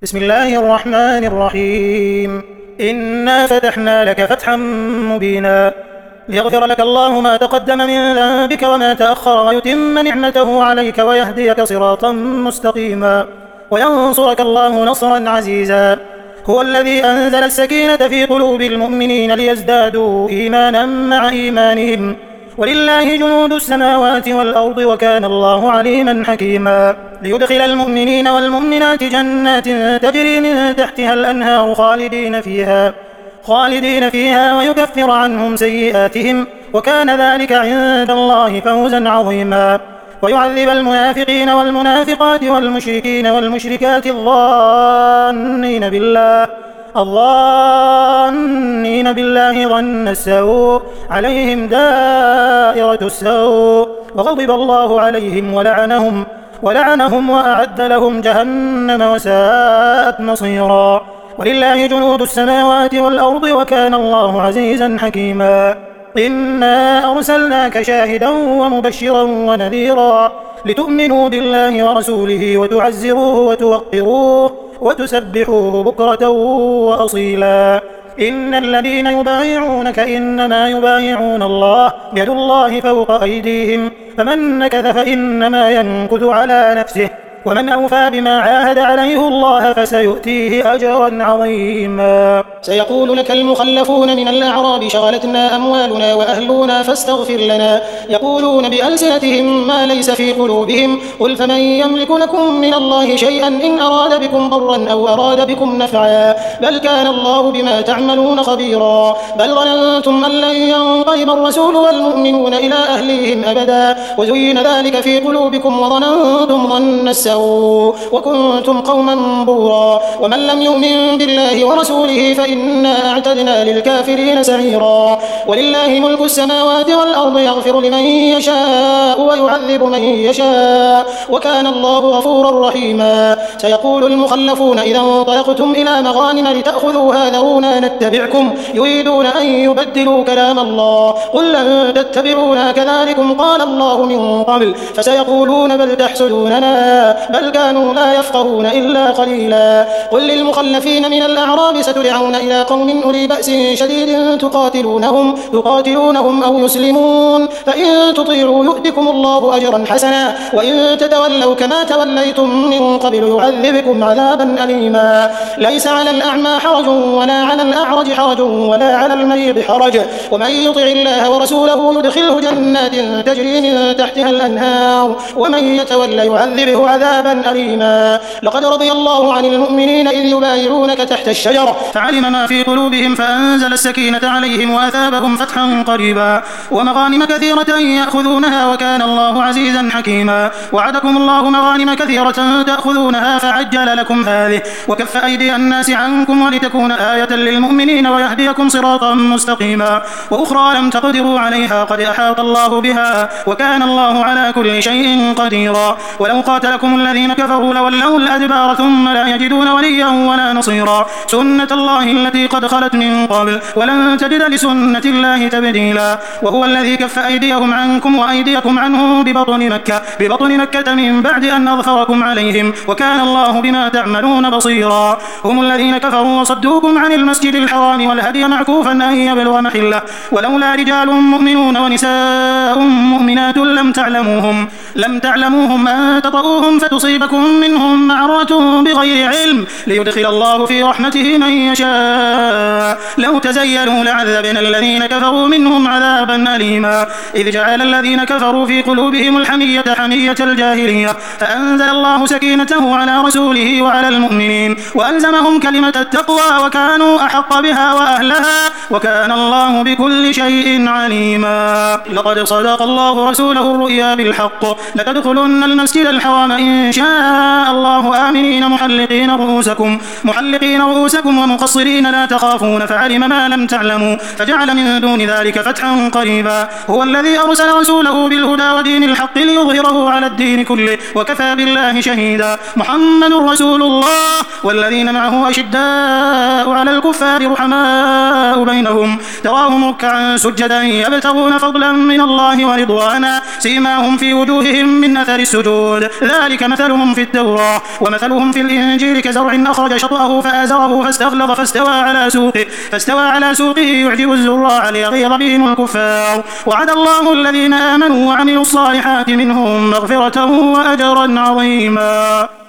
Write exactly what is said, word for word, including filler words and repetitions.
بسم الله الرحمن الرحيم. إنا فتحنا لك فتحا مبينا ليغفر لك الله ما تقدم من ذنبك وما تأخر ويتم نعمته عليك ويهديك صراطا مستقيما وينصرك الله نصرا عزيزا. هو الذي أنزل السكينة في قلوب المؤمنين ليزدادوا إيمانا مع إيمانهم ولله جنود السماوات والأرض وكان الله عليما حكيما. ليدخل المؤمنين والمؤمنات جنات تجري من تحتها الأنهار خالدين فيها خالدين فيها ويكفر عنهم سيئاتهم وكان ذلك عند الله فوزا عظيما. ويعذب المنافقين والمنافقات والمشركين والمشركات الظانين بالله الظانين بالله ظن السوء عليهم دائرة السوء وغضب الله عليهم ولعنهم ولعنهم وأعد لهم جهنم وساءت مصيرا. ولله جنود السماوات والأرض وكان الله عزيزا حكيما. إنا أرسلناك شاهدا ومبشرا ونذيرا لتؤمنوا بالله ورسوله وتعزروه وتوقروه وتسبحوه بكرة وأصيلا. إن الذين يبايعونك إنما يبايعون الله يد الله فوق أيديهم فمن نكث فإنما ينكث على نفسه ومن أوفى بما عاهد عليه الله فسيؤتيه أجرا عظيما. سيقول لك المخلفون من الأعراب شغلتنا أموالنا وأهلنا فاستغفر لنا يقولون بألسنتهم ما ليس في قلوبهم قل فمن يملك لكم من الله شيئا إن أراد بكم ضرا أو أراد بكم نفعا بل كان الله بما تعملون خبيرا. بل ظننتم أن لن ينقلب الرسول والمؤمنون إلى أهليهم أبدا وزين ذلك في قلوبكم وظننتم ظن السوء وكنتم قوما بورا. ومن لم يؤمن بالله ورسوله فإنا أعتدنا للكافرين سعيرا. ولله ملك السماوات والأرض يغفر لمن يشاء ويعذب من يشاء وكان الله غفورا رحيما. سيقول المخلفون إذا انطلقتم إلى مغانم لتأخذوها ذرونا نتبعكم يريدون أن يبدلوا كلام الله قل لن تتبعونا كذلكم قال الله من قبل فسيقولون بل تحسدوننا بل كانوا لا يفقهون إلا قليلا. قل للمخلفين من الأعراب ستدعون إلى قوم أولي بأس شديد تقاتلونهم, تقاتلونهم أو يسلمون فإن تطيعوا يؤتكم الله أجرا حسنا وإن تتولوا كما توليتم من قبل يعذبكم عذابا أليما. ليس على الأعمى حرج ولا على الأعرج حرج ولا على المريض حرج ومن يطع الله ورسوله يدخله جنات تجري من تحتها الأنهار ومن يتولى يعذبه عذابا أليما. لقد رضي الله عن المؤمنين إذ يبايعونك تحت الشجرة فعلم ما في قلوبهم فأنزل السكينة عليهم وأثابهم فتحا قريبا ومغانم كثيرة يأخذونها وكان الله عزيزا حكيما. وعدكم الله مغانم كثيرة تأخذونها فعجل لكم هذه وكف أيدي الناس عنكم ولتكون آية للمؤمنين ويهديكم صراطا مستقيما. وأخرى لم تقدروا عليها قد أحاط الله بها وكان الله على كل شيء قديرا. ولو قاتلكم الذين كفروا لولوا الأدبار ثم لا يجدون وليا ولا نصيرا. سنة الله التي قد خلت من قبل ولن تجد لسنة الله تبديلا. وهو الذي كف أيديهم عنكم وأيديكم عنهم ببطن مكة ببطن مكة من بعد أن أظفركم عليهم وكان الله بما تعملون بصيرا. هم الذين كفروا وصدوكم عن المسجد الحرام والهدي معكوفا أن يبلغ محله ولولا رجال مؤمنون ونساء مؤمنات لم تعلموهم لم تعلموهم أن تطؤوهم فتصيبكم منهم معرة بغير علم ليدخل الله في رحمته من يشاء. لو تزيلوا لعذبنا الذين كفروا منهم عذابا أليما. إذ جعل الذين كفروا في قلوبهم الحمية حمية الجاهلية فأنزل الله سكينته على رسوله وعلى المؤمنين وألزمهم كلمة التقوى وكانوا أحق بها وأهلها وكان الله بكل شيء عليما. لقد صدق الله رسوله الرؤيا بالحق لتدخلن المسجد الحرام إن شاء الله آمنين محلقين رؤوسكم محلقين رؤوسكم ومقصرين لا تخافون فعلم ما لم تعلموا فجعل من دون ذلك فتحا قريبا. هو الذي أرسل رسوله بالهدى ودين الحق ليظهره على الدين كله وكفى بالله شهيدا. محمد رسول الله والذين معه أشداء على الكفار رحماء بينهم تراهم ركعا سجدا يبتغون فضلا من الله ورضوانا سيماهم في وجوههم من أثر السجود ذلك مثلهم في التوراة ومثلهم في الإنجيل كزرع أخرج شطأه فآزره فاستغلظ فاستوى على سوقه فاستوى على سوقه يعجب الزراع ليغيظ بهم الكفار. وعد الله الذين آمنوا وعملوا الصالحات منهم مغفرة وأجرا عظيما.